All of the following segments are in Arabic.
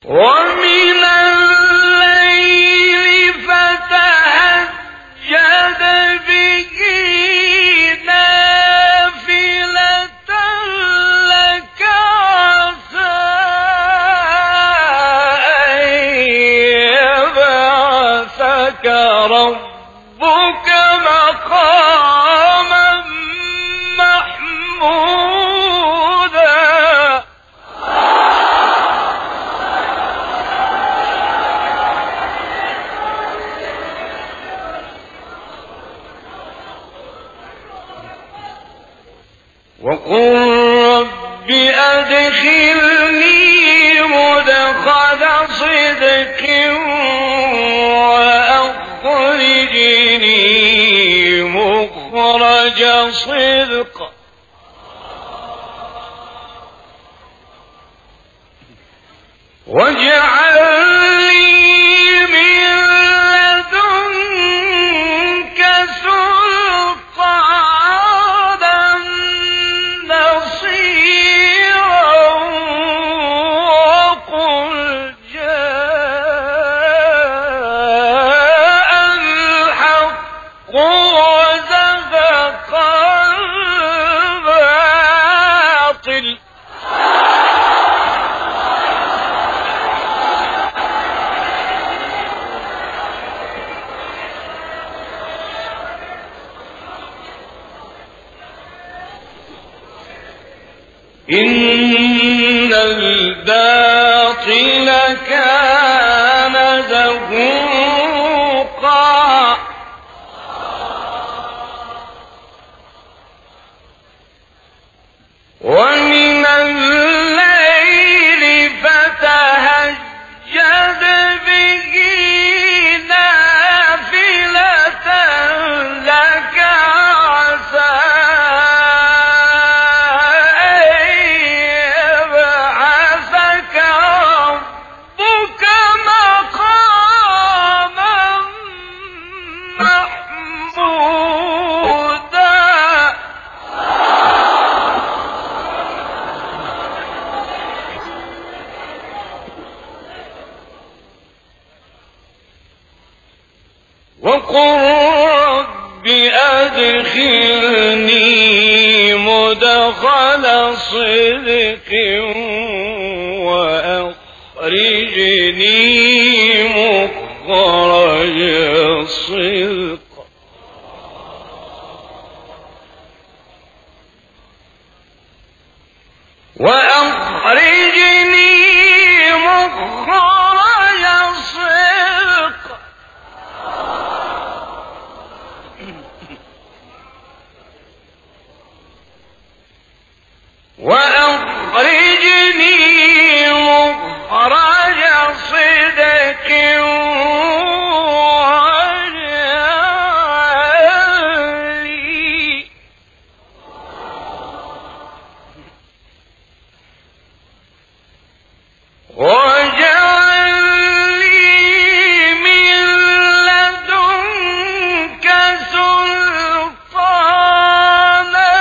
ومن الليل فتهجد به نافلة لك عسى أن يبعثك ربك مقاما محمودا. وقل رب أدخلني مدخل صدق وأخرجني مخرج صدق واجعل لي من لدنك سلطانا نصيرا وقل جاء الحق وزهق الباطل إن الباطل كان زهوقا ومن الليل فتهجد به نافلة لك عسى وقل رب أدخلني مدخل صدق وأخرجني مخرج صدق وأخرجني مخرج صدق واجعل لي من لدنك سلطانا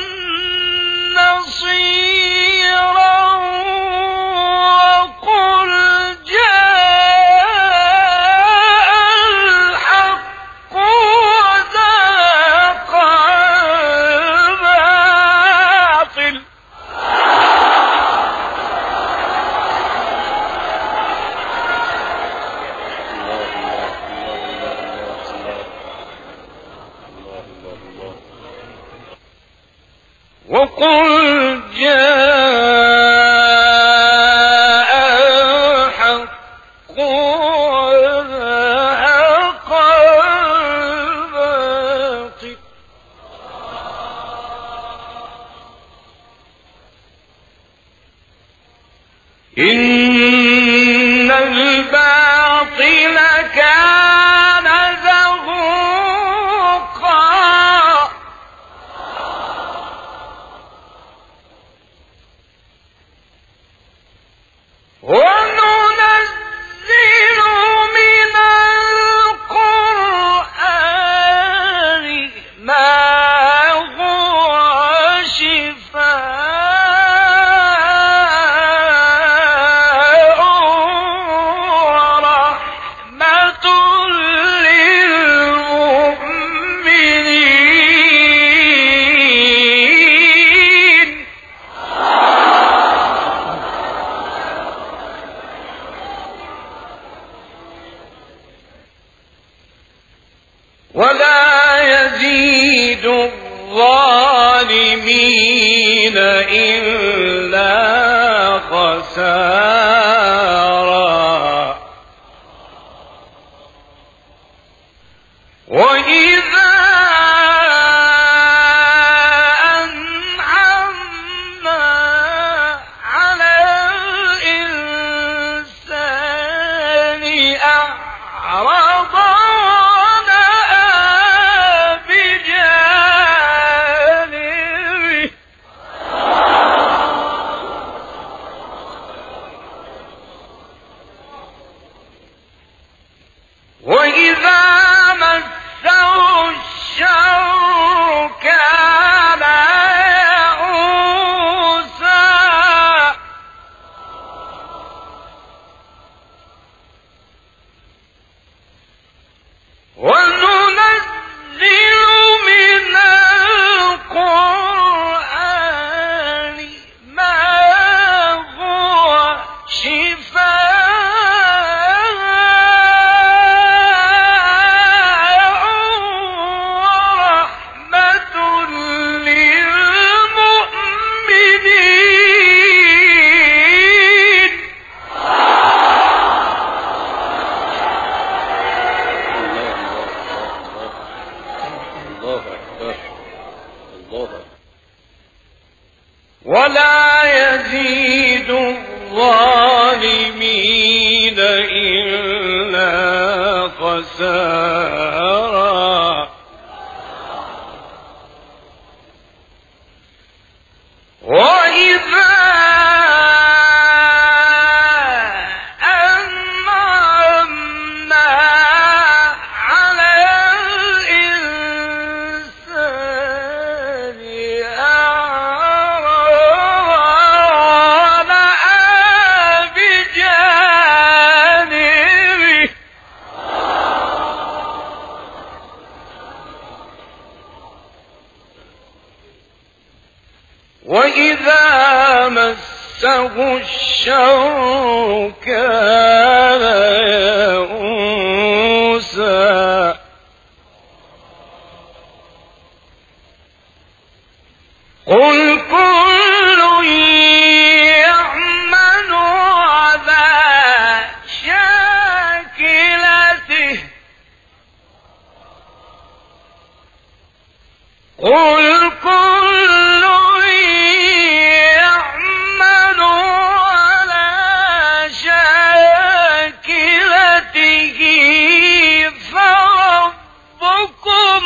نصيرا وقل جاء الحق وزهق الباطل وقل جاء الحق وزهق الباطل إن الباطل كان زهوقا وننزل من القرآن ما هو شفاء ولا يزيد الظالمين إلا خسارا وإذا أنعمنا على الإنسان أعرض ونأى بجانبه وإذا مسه الشر كان يئوسا وننزل من القرآن ما هو شفاء ورحمة للمؤمنين الله أكبر. الله أكبر. ولا يزيد الظالمين إلا خسارا وإذا أنعمنا على الإنسان أعرض ونأى بجانبه وإذا مسه الشر كان يئوسا قل كل يعمل على شاكلته قل كل يعمل على شاكلته فربكم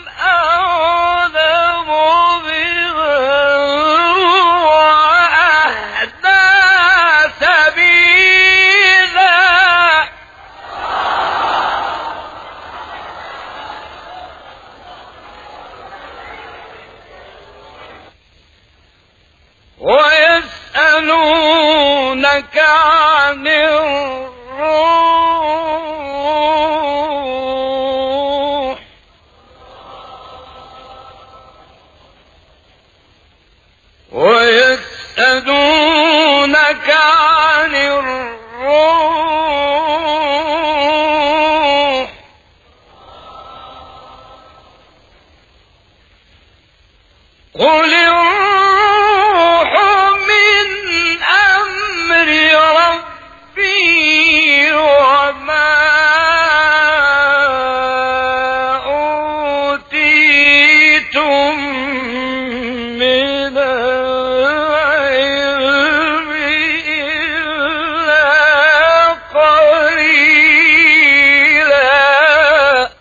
أعلم بمن هو أهدى سبيلا ويسألونك عن الروح ويسألونك عن الروح قل الروح من أمر ربي وما أوتيتم من العلم إلا قليلا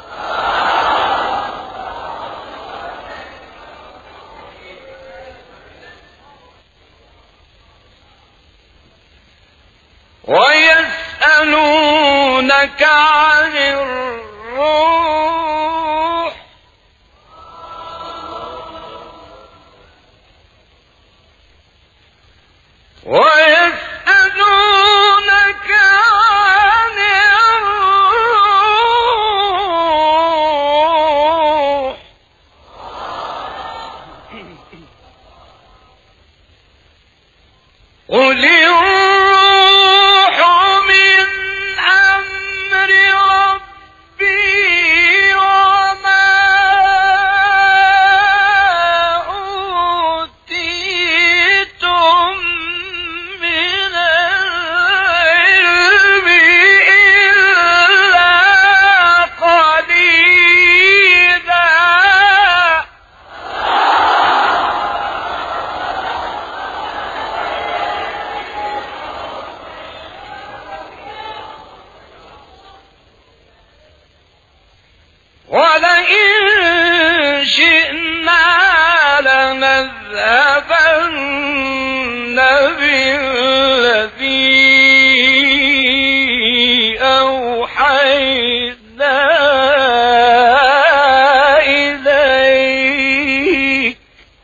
ويسألونك عن الروح ويسألونك عن الروح قل الروح من أمر ربي ولئن شئنا لنذهبن بالذي أوحينا إليك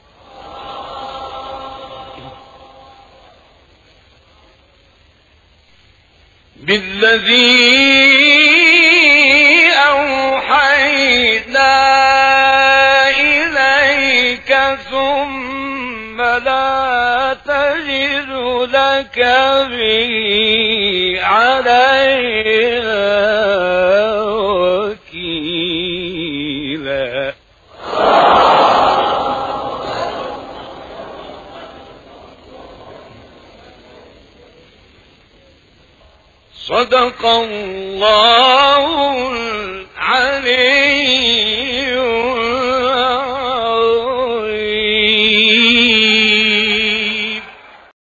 ثم لا تجد لك به علينا وكيلا. صدق الله